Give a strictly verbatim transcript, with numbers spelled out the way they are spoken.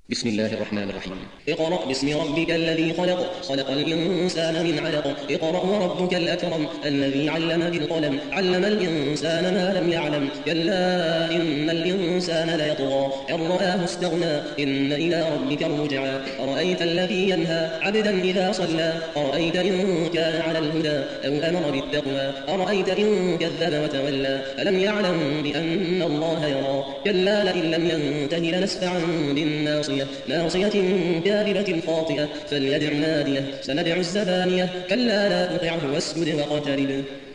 بسم الله الرحمن الرحيم. اقرأ باسم ربك الذي خلق خلق الإنسان من علق اقرأ وربك الأكرم الذي علم بالقلم علم الإنسان ما لم يعلم كلا إن الإنسان ليطغى أن رآه استغنى إن إلى ربك الرجعى أرأيت الذي ينهى عبدا إذا صلى أرأيت إن كان على الهدى أو أمر بالتقوى أرأيت إن كذب وتولى ألم يعلم بأن الله يرى كلا لئن لم ينته لنسفعا بالناصية ناصية كاذبة خاطئة فليدع ناديه سندع الزبانية كلا لا تطعه واسجد واقترب